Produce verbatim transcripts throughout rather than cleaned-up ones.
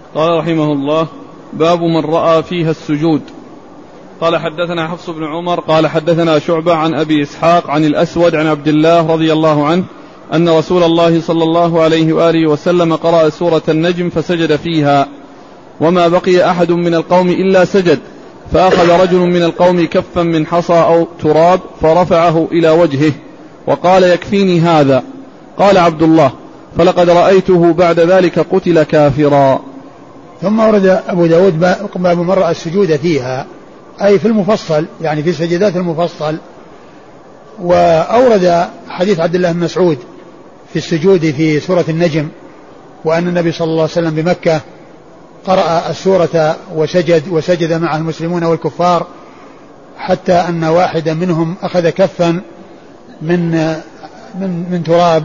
قال رحمه الله: باب من رأى فيها السجود. قال حدثنا حفص بن عمر قال حدثنا شعبة عن أبي إسحاق عن الأسود عن عبد الله رضي الله عنه أن رسول الله صلى الله عليه وآله وسلم قرأ سورة النجم فسجد فيها، وما بقي أحد من القوم إلا سجد، فأخذ رجل من القوم كفا من حصى أو تراب فرفعه إلى وجهه وقال: يكفيني هذا. قال عبد الله: فلقد رأيته بعد ذلك قتل كافرا. ثم ورد أبو داود باب من رأى السجود فيها، أي في المفصل، يعني في سجدات المفصل. وأورد حديث عبد الله بن مسعود في السجود في سورة النجم، وأن النبي صلى الله عليه وسلم بمكة قرأ السورة وسجد وسجد معه المسلمون والكفار، حتى أن واحدا منهم أخذ كفا من من من تراب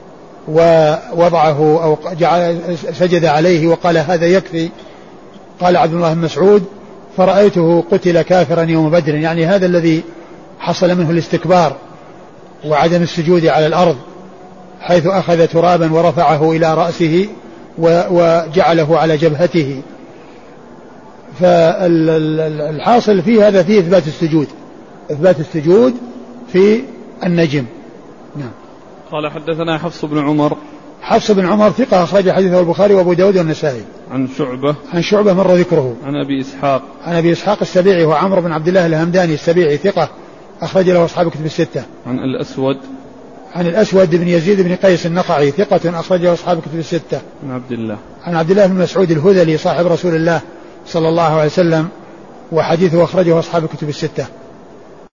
ووضعه أو جعل سجد عليه وقال: هذا يكفي. قال عبد الله بن مسعود: فرأيته قتل كافرا يوم بدر، يعني هذا الذي حصل منه الاستكبار وعدم السجود على الأرض، حيث أخذ ترابا ورفعه إلى رأسه وجعله على جبهته. فالحاصل في هذا فيه إثبات السجود، إثبات السجود في النجم. نعم. قال حدثنا حفص بن عمر. حفص بن عمر ثقة أخرج حديثه البخاري وأبو داود والنسائي. عن شعبة. عن شعبة مر ذكره. عن أبي إسحاق. عن أبي إسحاق السبيعي وعمر بن عبد الله الهمداني السبيعي ثقة أخرج له أصحاب كتب الستة. عن الأسود. عن الأسود بن يزيد بن قيس النقعي ثقة أخرج له أصحاب كتب الستة. عن عبد الله. عن عبد الله بن مسعود الهذلي صاحب رسول الله صلى الله عليه وسلم، وحديثه أخرجه أصحاب كتب الستة.